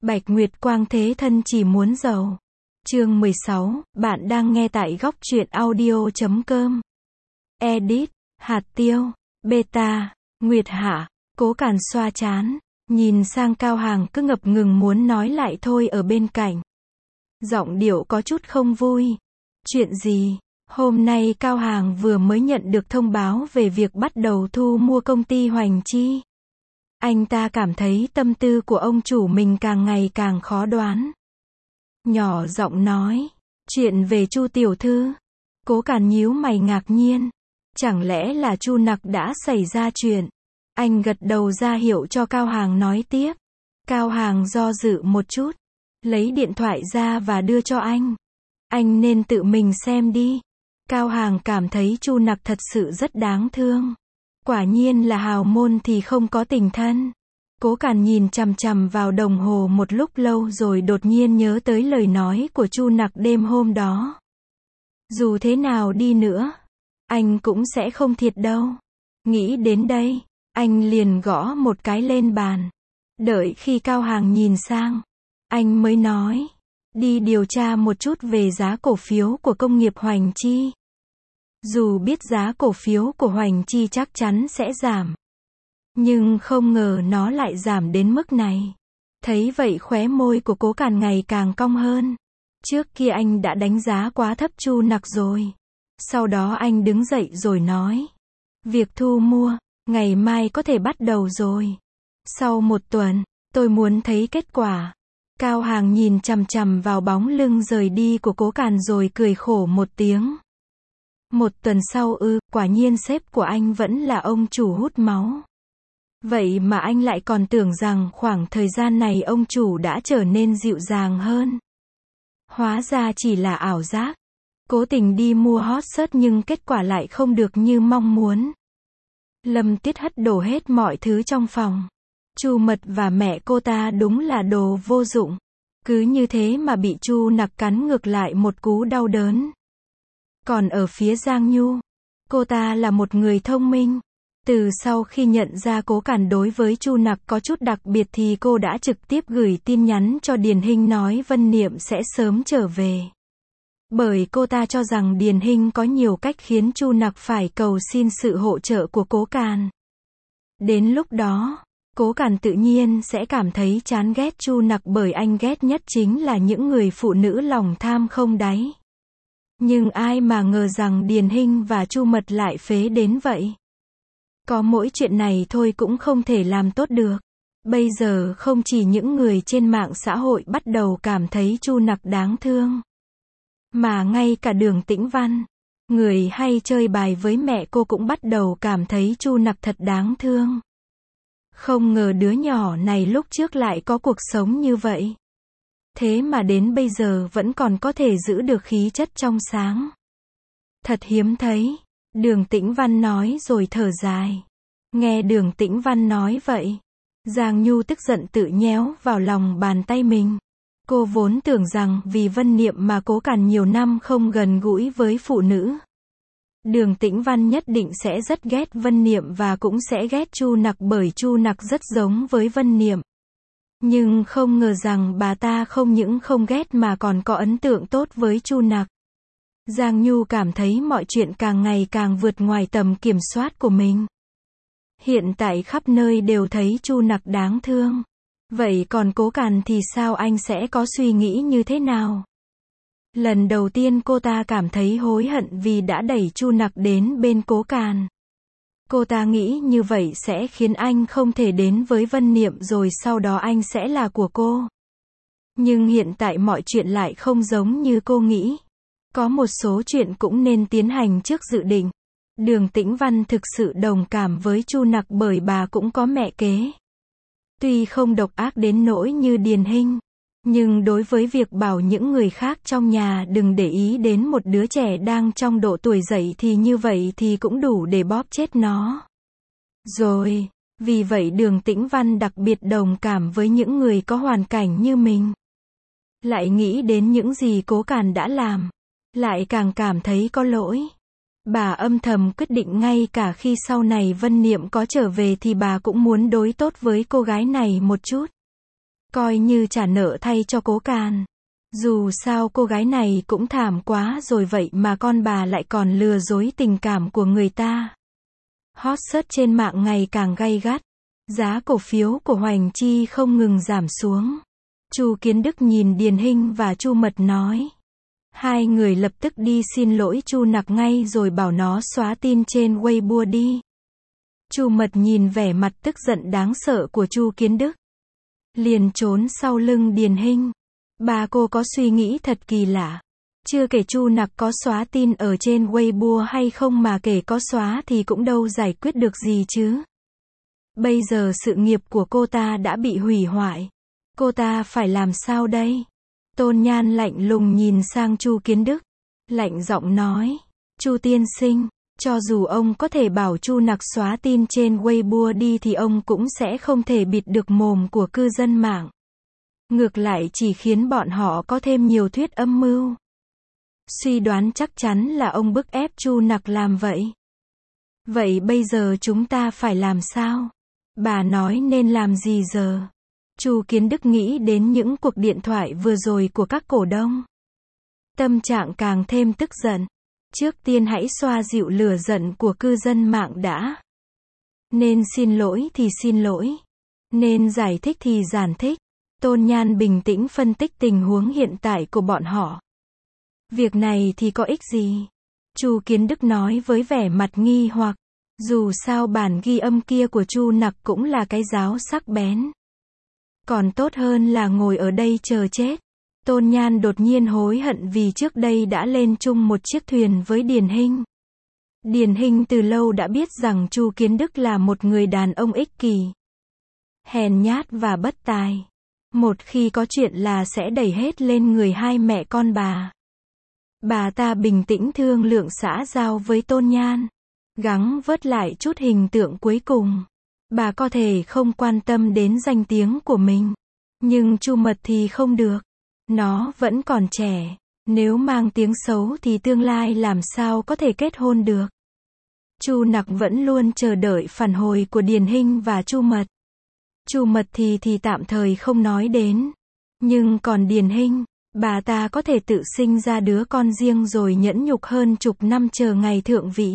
Bạch Nguyệt Quang thế thân chỉ muốn giàu. Chương 16, bạn đang nghe tại góc truyện audio.com. Edit, hạt tiêu, beta, Nguyệt Hạ, Cố Càn xoa trán, nhìn sang Cao Hàng cứ ngập ngừng muốn nói lại thôi ở bên cạnh. Giọng điệu có chút không vui. Chuyện gì? Hôm nay Cao Hàng vừa mới nhận được thông báo về việc bắt đầu thu mua công ty Hoành Chi. Anh ta cảm thấy tâm tư của ông chủ mình càng ngày càng khó đoán. Nhỏ giọng nói, chuyện về Chu tiểu thư. Cố Càn nhíu mày ngạc nhiên. Chẳng lẽ là Chu Nặc đã xảy ra chuyện? Anh gật đầu ra hiệu cho Cao Hàng nói tiếp. Cao Hàng do dự một chút, lấy điện thoại ra và đưa cho anh. Anh nên tự mình xem đi. Cao Hàng cảm thấy Chu Nặc thật sự rất đáng thương. Quả nhiên là hào môn thì không có tình thân. Cố Càn nhìn chằm chằm vào đồng hồ một lúc lâu rồi đột nhiên nhớ tới lời nói của Chu Nặc đêm hôm đó. Dù thế nào đi nữa, anh cũng sẽ không thiệt đâu. Nghĩ đến đây, anh liền gõ một cái lên bàn. Đợi khi Cao Hàng nhìn sang, anh mới nói, đi điều tra một chút về giá cổ phiếu của công nghiệp Hoành Chi. Dù biết giá cổ phiếu của Hoành Chi chắc chắn sẽ giảm, nhưng không ngờ nó lại giảm đến mức này. Thấy vậy khóe môi của Cố Càn ngày càng cong hơn. Trước kia anh đã đánh giá quá thấp Chu Nặc rồi. Sau đó anh đứng dậy rồi nói, việc thu mua, ngày mai có thể bắt đầu rồi. Sau một tuần, tôi muốn thấy kết quả. Cao Hàng nhìn chằm chằm vào bóng lưng rời đi của Cố Càn rồi cười khổ một tiếng. Một tuần sau quả nhiên sếp của anh vẫn là ông chủ hút máu. Vậy mà anh lại còn tưởng rằng khoảng thời gian này ông chủ đã trở nên dịu dàng hơn. Hóa ra chỉ là ảo giác. Cố tình đi mua hot search nhưng kết quả lại không được như mong muốn. Lâm Tuyết hất đổ hết mọi thứ trong phòng. Chu Mật và mẹ cô ta đúng là đồ vô dụng. Cứ như thế mà bị Chu Nặc cắn ngược lại một cú đau đớn. Còn ở phía Giang Nhu, cô ta là một người thông minh. Từ sau khi nhận ra Cố Càn đối với Chu Nặc có chút đặc biệt thì cô đã trực tiếp gửi tin nhắn cho Điền Hinh nói Vân Niệm sẽ sớm trở về. Bởi cô ta cho rằng Điền Hinh có nhiều cách khiến Chu Nặc phải cầu xin sự hỗ trợ của Cố Càn. Đến lúc đó, Cố Càn tự nhiên sẽ cảm thấy chán ghét Chu Nặc bởi anh ghét nhất chính là những người phụ nữ lòng tham không đáy. Nhưng ai mà ngờ rằng Điền Hinh và Chu Mật lại phế đến vậy. Có mỗi chuyện này thôi cũng không thể làm tốt được. Bây giờ không chỉ những người trên mạng xã hội bắt đầu cảm thấy Chu Nặc đáng thương, mà ngay cả Đường Tĩnh Văn, người hay chơi bài với mẹ cô cũng bắt đầu cảm thấy Chu Nặc thật đáng thương. Không ngờ đứa nhỏ này lúc trước lại có cuộc sống như vậy. Thế mà đến bây giờ vẫn còn có thể giữ được khí chất trong sáng. Thật hiếm thấy. Đường Tĩnh Văn nói rồi thở dài. Nghe Đường Tĩnh Văn nói vậy, Giang Nhu tức giận tự nhéo vào lòng bàn tay mình. Cô vốn tưởng rằng vì Vân Niệm mà Cố Càn nhiều năm không gần gũi với phụ nữ. Đường Tĩnh Văn nhất định sẽ rất ghét Vân Niệm và cũng sẽ ghét Chu Nặc bởi Chu Nặc rất giống với Vân Niệm. Nhưng không ngờ rằng bà ta không những không ghét mà còn có ấn tượng tốt với Chu Nặc. Giang Nhu cảm thấy mọi chuyện càng ngày càng vượt ngoài tầm kiểm soát của mình. Hiện tại khắp nơi đều thấy Chu Nặc đáng thương. Vậy còn Cố Càn thì sao, anh sẽ có suy nghĩ như thế nào? Lần đầu tiên cô ta cảm thấy hối hận vì đã đẩy Chu Nặc đến bên Cố Càn. Cô ta nghĩ như vậy sẽ khiến anh không thể đến với Vân Niệm rồi sau đó anh sẽ là của cô. Nhưng hiện tại mọi chuyện lại không giống như cô nghĩ. Có một số chuyện cũng nên tiến hành trước dự định. Đường Tĩnh Văn thực sự đồng cảm với Chu Nặc bởi bà cũng có mẹ kế. Tuy không độc ác đến nỗi như Điền Hinh, nhưng đối với việc bảo những người khác trong nhà đừng để ý đến một đứa trẻ đang trong độ tuổi dậy thì như vậy thì cũng đủ để bóp chết nó. Rồi, vì vậy Đường Tĩnh Văn đặc biệt đồng cảm với những người có hoàn cảnh như mình. Lại nghĩ đến những gì Cố Càn đã làm, lại càng cảm thấy có lỗi. Bà âm thầm quyết định ngay cả khi sau này Vân Niệm có trở về thì bà cũng muốn đối tốt với cô gái này một chút. coi như trả nợ thay cho Cố Càn. Dù sao cô gái này cũng thảm quá rồi, vậy mà con bà lại còn lừa dối tình cảm của người ta. Hot search trên mạng ngày càng gay gắt. Giá cổ phiếu của Hoành Chi không ngừng giảm xuống. Chu Kiến Đức nhìn Điền Hinh và Chu Mật nói. Hai người lập tức đi xin lỗi Chu Nặc ngay rồi bảo nó xóa tin trên Weibo đi. Chu Mật nhìn vẻ mặt tức giận đáng sợ của Chu Kiến Đức, liền trốn sau lưng Điền Hinh. Bà cô có suy nghĩ thật kỳ lạ. Chưa kể Chu Nặc có xóa tin ở trên Weibo hay không, mà kể có xóa thì cũng đâu giải quyết được gì chứ. Bây giờ sự nghiệp của cô ta đã bị hủy hoại. Cô ta phải làm sao đây? Tôn Nhan lạnh lùng nhìn sang Chu Kiến Đức, lạnh giọng nói. Chu tiên sinh, cho dù ông có thể bảo Chu Nặc xóa tin trên Weibo đi thì ông cũng sẽ không thể bịt được mồm của cư dân mạng. Ngược lại chỉ khiến bọn họ có thêm nhiều thuyết âm mưu. Suy đoán chắc chắn là ông bức ép Chu Nặc làm vậy. Vậy bây giờ chúng ta phải làm sao? Bà nói nên làm gì giờ? Chu Kiến Đức nghĩ đến những cuộc điện thoại vừa rồi của các cổ đông. Tâm trạng càng thêm tức giận. Trước tiên hãy xoa dịu lửa giận của cư dân mạng đã. Nên xin lỗi thì xin lỗi. Nên giải thích thì giải thích. Tôn Nhan bình tĩnh phân tích tình huống hiện tại của bọn họ. Việc này thì có ích gì? Chu Kiến Đức nói với vẻ mặt nghi hoặc. Dù sao bản ghi âm kia của Chu Nặc cũng là cái giáo sắc bén. Còn tốt hơn là ngồi ở đây chờ chết. Tôn Nhan đột nhiên hối hận vì trước đây đã lên chung một chiếc thuyền với Điền Hinh. Điền Hinh từ lâu đã biết rằng Chu Kiến Đức là một người đàn ông ích kỷ, hèn nhát và bất tài. Một khi có chuyện là sẽ đẩy hết lên người hai mẹ con bà. Bà ta bình tĩnh thương lượng xã giao với Tôn Nhan, gắng vớt lại chút hình tượng cuối cùng. Bà có thể không quan tâm đến danh tiếng của mình, nhưng Chu Mật thì không được. Nó vẫn còn trẻ, nếu mang tiếng xấu thì tương lai làm sao có thể kết hôn được. Chu Nặc vẫn luôn chờ đợi phản hồi của Điền Hinh và Chu Mật. Chu Mật thì tạm thời không nói đến. Nhưng còn Điền Hinh, bà ta có thể tự sinh ra đứa con riêng rồi nhẫn nhục hơn chục năm chờ ngày thượng vị.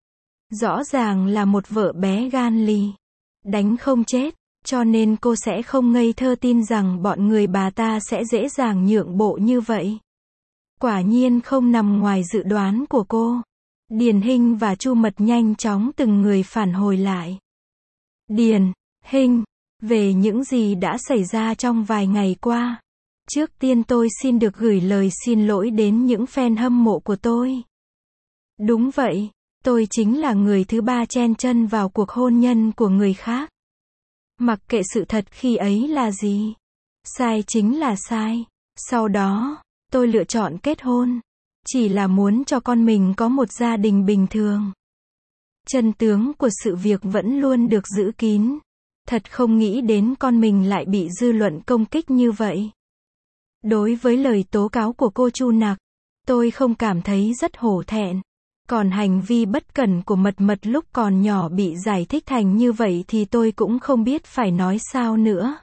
Rõ ràng là một vợ bé gan lì, đánh không chết, cho nên cô sẽ không ngây thơ tin rằng bọn người bà ta sẽ dễ dàng nhượng bộ như vậy. Quả nhiên không nằm ngoài dự đoán của cô. Điền Hinh và Chu Mật nhanh chóng từng người phản hồi lại. Điền Hinh, về những gì đã xảy ra trong vài ngày qua. Trước tiên tôi xin được gửi lời xin lỗi đến những fan hâm mộ của tôi. Đúng vậy, tôi chính là người thứ ba chen chân vào cuộc hôn nhân của người khác. Mặc kệ sự thật khi ấy là gì. Sai chính là sai. Sau đó, tôi lựa chọn kết hôn. Chỉ là muốn cho con mình có một gia đình bình thường. Chân tướng của sự việc vẫn luôn được giữ kín. Thật không nghĩ đến con mình lại bị dư luận công kích như vậy. Đối với lời tố cáo của cô Chu Nặc, tôi không cảm thấy rất hổ thẹn. Còn hành vi bất cẩn của Mật Mật lúc còn nhỏ bị giải thích thành như vậy thì tôi cũng không biết phải nói sao nữa.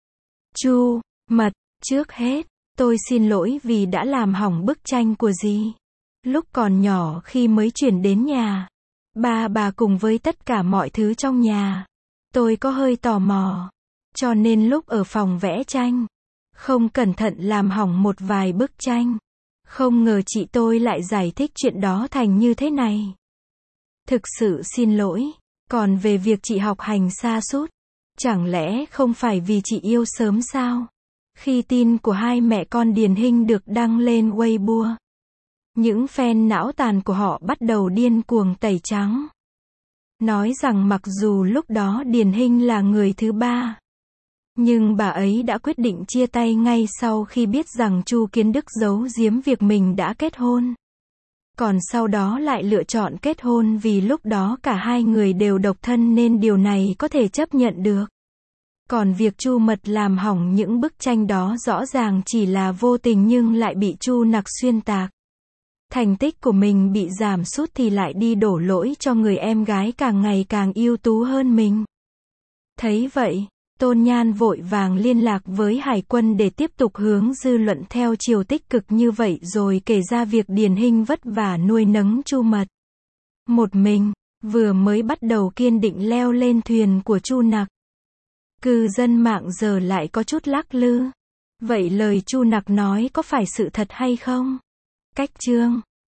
Chu Mật, trước hết, tôi xin lỗi vì đã làm hỏng bức tranh của dì. Lúc còn nhỏ khi mới chuyển đến nhà, bà cùng với tất cả mọi thứ trong nhà, tôi có hơi tò mò. Cho nên lúc ở phòng vẽ tranh, không cẩn thận làm hỏng một vài bức tranh. Không ngờ chị tôi lại giải thích chuyện đó thành như thế này. Thực sự xin lỗi. Còn về việc chị học hành sa sút, chẳng lẽ không phải vì chị yêu sớm sao? Khi tin của hai mẹ con Điền Hinh được đăng lên Weibo, những fan não tàn của họ bắt đầu điên cuồng tẩy trắng. Nói rằng mặc dù lúc đó Điền Hinh là người thứ ba, nhưng bà ấy đã quyết định chia tay ngay sau khi biết rằng Chu Kiến Đức giấu giếm việc mình đã kết hôn. Còn sau đó lại lựa chọn kết hôn vì lúc đó cả hai người đều độc thân nên điều này có thể chấp nhận được. Còn việc Chu Mật làm hỏng những bức tranh đó rõ ràng chỉ là vô tình nhưng lại bị Chu Nặc xuyên tạc. Thành tích của mình bị giảm sút thì lại đi đổ lỗi cho người em gái càng ngày càng ưu tú hơn mình. Thấy vậy, Tôn Nhan vội vàng liên lạc với Hải quân để tiếp tục hướng dư luận theo chiều tích cực như vậy rồi kể ra việc Điền Hinh vất vả nuôi nấng Chu Mật. Một mình, vừa mới bắt đầu kiên định leo lên thuyền của Chu Nặc. Cư dân mạng giờ lại có chút lắc lư. Vậy lời Chu Nặc nói có phải sự thật hay không? Cách chương